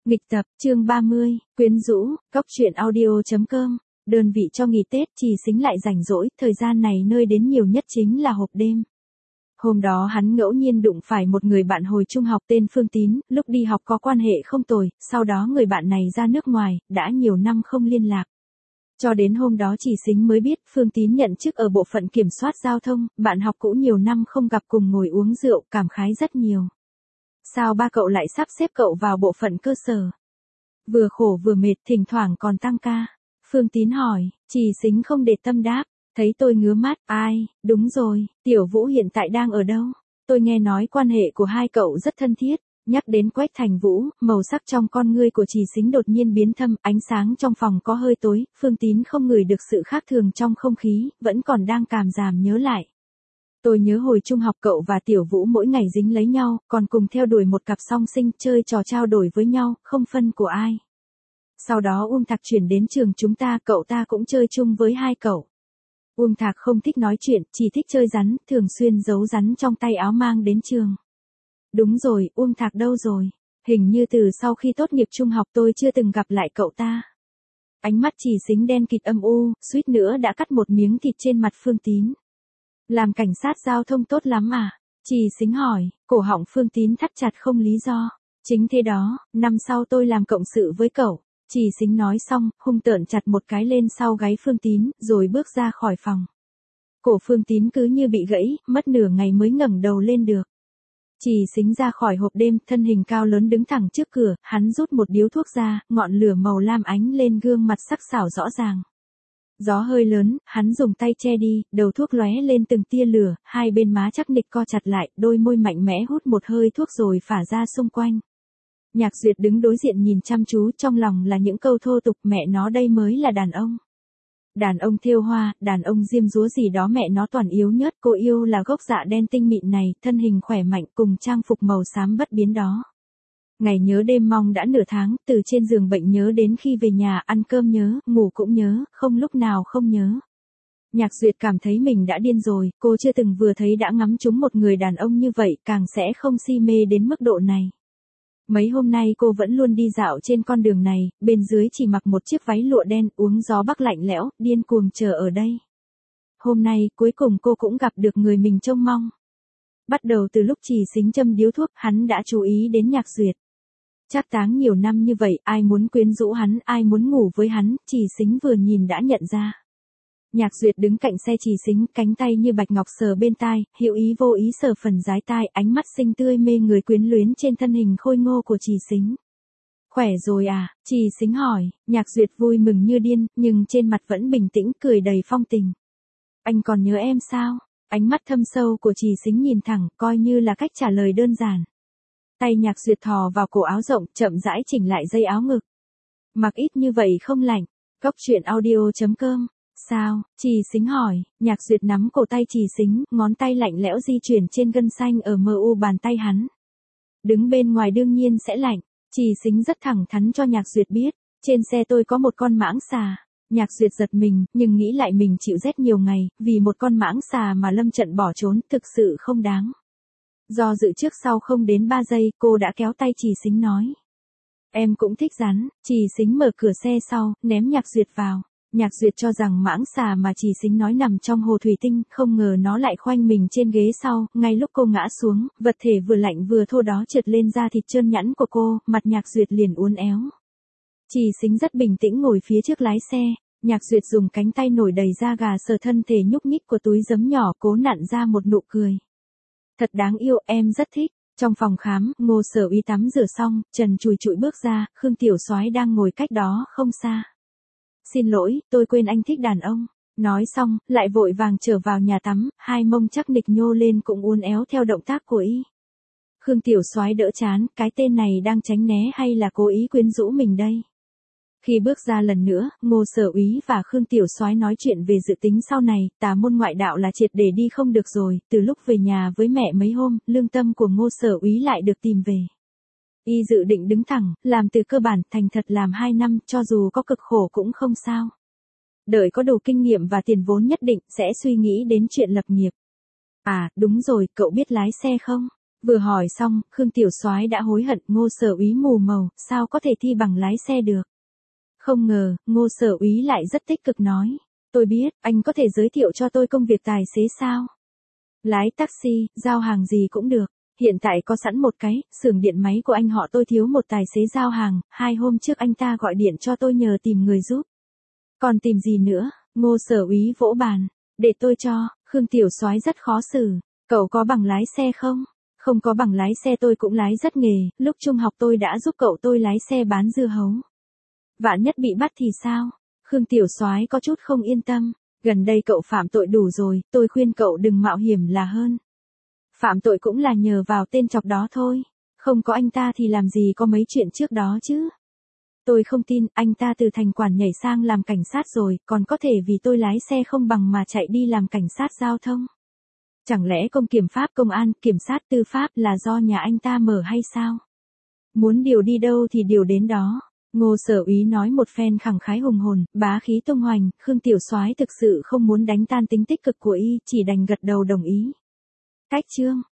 Nghịch tập, chương 30, quyến rũ, góc truyện audio.com, đơn vị cho nghỉ Tết Trì Xính lại rảnh rỗi, thời gian này nơi đến nhiều nhất chính là hộp đêm. Hôm đó hắn ngẫu nhiên đụng phải một người bạn hồi trung học tên Phương Tín, lúc đi học có quan hệ không tồi, sau đó người bạn này ra nước ngoài, đã nhiều năm không liên lạc. Cho đến hôm đó Trì Xính mới biết Phương Tín nhận chức ở bộ phận kiểm soát giao thông, bạn học cũ nhiều năm không gặp cùng ngồi uống rượu, cảm khái rất nhiều. Sao ba cậu lại sắp xếp cậu vào bộ phận cơ sở? Vừa khổ vừa mệt, thỉnh thoảng còn tăng ca. Phương Tín hỏi, Trì Xính không để tâm đáp, thấy tôi ngứa mắt, ai, đúng rồi, Tiểu Vũ hiện tại đang ở đâu? Tôi nghe nói quan hệ của hai cậu rất thân thiết. Nhắc đến Quách Thành Vũ, màu sắc trong con ngươi của Trì Xính đột nhiên biến thâm, ánh sáng trong phòng có hơi tối, Phương Tín không ngửi được sự khác thường trong không khí, vẫn còn đang cảm giảm nhớ lại. Tôi nhớ hồi trung học cậu và Tiểu Vũ mỗi ngày dính lấy nhau, còn cùng theo đuổi một cặp song sinh, chơi trò trao đổi với nhau, không phân của ai. Sau đó Thạc chuyển đến trường chúng ta, cậu ta cũng chơi chung với hai cậu. Thạc không thích nói chuyện, chỉ thích chơi rắn, thường xuyên giấu rắn trong tay áo mang đến trường. Đúng rồi, Thạc đâu rồi? Hình như từ sau khi tốt nghiệp trung học tôi chưa từng gặp lại cậu ta. Ánh mắt Trì Xính đen kịt âm u, suýt nữa đã cắt một miếng thịt trên mặt Phương Tín. Làm cảnh sát giao thông tốt lắm à? Trì Xính hỏi, cổ họng Phương Tín thắt chặt không lý do. Chính thế đó, năm sau tôi làm cộng sự với cậu. Trì Xính nói xong, hung tợn chặt một cái lên sau gáy Phương Tín, rồi bước ra khỏi phòng. Cổ Phương Tín cứ như bị gãy, mất nửa ngày mới ngẩng đầu lên được. Trì Xính ra khỏi hộp đêm, thân hình cao lớn đứng thẳng trước cửa, hắn rút một điếu thuốc ra, ngọn lửa màu lam ánh lên gương mặt sắc sảo rõ ràng. Gió hơi lớn, hắn dùng tay che đi, đầu thuốc lóe lên từng tia lửa, hai bên má chắc nịch co chặt lại, đôi môi mạnh mẽ hút một hơi thuốc rồi phả ra xung quanh. Nhạc Duyệt đứng đối diện nhìn chăm chú, trong lòng là những câu thô tục, mẹ nó đây mới là đàn ông. Đàn ông thêu hoa, đàn ông diêm dúa gì đó, mẹ nó toàn yếu nhớt, cô yêu là gốc dạ đen tinh mịn này, thân hình khỏe mạnh cùng trang phục màu xám bất biến đó. Ngày nhớ đêm mong đã nửa tháng, từ trên giường bệnh nhớ đến khi về nhà, ăn cơm nhớ, ngủ cũng nhớ, không lúc nào không nhớ. Nhạc Duyệt cảm thấy mình đã điên rồi, cô chưa từng vừa thấy đã ngắm trúng một người đàn ông như vậy, càng sẽ không si mê đến mức độ này. Mấy hôm nay cô vẫn luôn đi dạo trên con đường này, bên dưới chỉ mặc một chiếc váy lụa đen, uống gió bắc lạnh lẽo, điên cuồng chờ ở đây. Hôm nay, cuối cùng cô cũng gặp được người mình trông mong. Bắt đầu từ lúc Trì Xính châm điếu thuốc, hắn đã chú ý đến Nhạc Duyệt. Trác táng nhiều năm như vậy, ai muốn quyến rũ hắn, ai muốn ngủ với hắn, Trì Xính vừa nhìn đã nhận ra. Nhạc Duyệt đứng cạnh xe Trì Xính, cánh tay như bạch ngọc sờ bên tai, hữu ý vô ý sờ phần dái tai, ánh mắt xinh tươi mê người quyến luyến trên thân hình khôi ngô của Trì Xính. Khỏe rồi à? Trì Xính hỏi. Nhạc Duyệt vui mừng như điên, nhưng trên mặt vẫn bình tĩnh, cười đầy phong tình. Anh còn nhớ em sao? Ánh mắt thâm sâu của Trì Xính nhìn thẳng, coi như là cách trả lời đơn giản. Tay Nhạc Duyệt thò vào cổ áo rộng, chậm rãi chỉnh lại dây áo ngực. Mặc ít như vậy không lạnh. Góc truyện audio.com. Sao? Trì Xính hỏi. Nhạc Duyệt nắm cổ tay Trì Xính, ngón tay lạnh lẽo di chuyển trên gân xanh ở mu bàn tay hắn. Đứng bên ngoài đương nhiên sẽ lạnh. Trì Xính rất thẳng thắn cho Nhạc Duyệt biết. Trên xe tôi có một con mãng xà. Nhạc Duyệt giật mình, nhưng nghĩ lại mình chịu rét nhiều ngày, vì một con mãng xà mà lâm trận bỏ trốn, thực sự không đáng. Do dự trước sau không đến 3 giây, cô đã kéo tay Trì Xính nói. Em cũng thích rắn. Trì Xính mở cửa xe sau, ném Nhạc Duyệt vào. Nhạc Duyệt cho rằng mãng xà mà Trì Xính nói nằm trong hồ thủy tinh, không ngờ nó lại khoanh mình trên ghế sau, ngay lúc cô ngã xuống, vật thể vừa lạnh vừa thô đó trượt lên da thịt trơn nhẵn của cô, mặt Nhạc Duyệt liền uốn éo. Trì Xính rất bình tĩnh ngồi phía trước lái xe, Nhạc Duyệt dùng cánh tay nổi đầy da gà sờ thân thể nhúc nhích của túi giấm nhỏ, cố nặn ra một nụ cười. Thật đáng yêu, em rất thích. Trong phòng khám, Ngô Sở Uy tắm rửa xong, trần trụi trụi bước ra, Khương Tiểu Soái đang ngồi cách đó không xa. Xin lỗi, tôi quên anh thích đàn ông. Nói xong, lại vội vàng trở vào nhà tắm, hai mông chắc nịch nhô lên cũng uốn éo theo động tác của y. Khương Tiểu Soái đỡ chán, cái tên này đang tránh né hay là cố ý quyến rũ mình đây? Khi bước ra lần nữa, Ngô Sở Úy và Khương Tiểu Soái nói chuyện về dự tính sau này, tà môn ngoại đạo là triệt để đi không được rồi, từ lúc về nhà với mẹ mấy hôm, lương tâm của Ngô Sở Úy lại được tìm về. Y dự định đứng thẳng, làm từ cơ bản, thành thật làm 2 năm, cho dù có cực khổ cũng không sao. Đợi có đủ kinh nghiệm và tiền vốn nhất định, sẽ suy nghĩ đến chuyện lập nghiệp. À, đúng rồi, cậu biết lái xe không? Vừa hỏi xong, Khương Tiểu Soái đã hối hận, Ngô Sở Úy mù màu, sao có thể thi bằng lái xe được. Không ngờ, Ngô Sở Úy lại rất tích cực nói. Tôi biết, anh có thể giới thiệu cho tôi công việc tài xế sao? Lái taxi, giao hàng gì cũng được. Hiện tại có sẵn một cái, xưởng điện máy của anh họ tôi thiếu một tài xế giao hàng, 2 hôm trước anh ta gọi điện cho tôi nhờ tìm người giúp. Còn tìm gì nữa? Ngô Sở Úy vỗ bàn. Để tôi cho, Khương Tiểu Soái rất khó xử. Cậu có bằng lái xe không? Không có bằng lái xe tôi cũng lái rất nghề, lúc trung học tôi đã giúp cậu tôi lái xe bán dưa hấu. Vạn nhất bị bắt thì sao? Khương Tiểu Soái có chút không yên tâm. Gần đây cậu phạm tội đủ rồi, tôi khuyên cậu đừng mạo hiểm là hơn. Phạm tội cũng là nhờ vào tên chọc đó thôi. Không có anh ta thì làm gì có mấy chuyện trước đó chứ. Tôi không tin, anh ta từ thành quản nhảy sang làm cảnh sát rồi, còn có thể vì tôi lái xe không bằng mà chạy đi làm cảnh sát giao thông. Chẳng lẽ công kiểm pháp công an, kiểm sát tư pháp là do nhà anh ta mở hay sao? Muốn điều đi đâu thì điều đến đó. Ngô Sở Úy nói một phen khẳng khái hùng hồn, bá khí tung hoành, Khương Tiểu Soái thực sự không muốn đánh tan tính tích cực của y, chỉ đành gật đầu đồng ý. Cách chương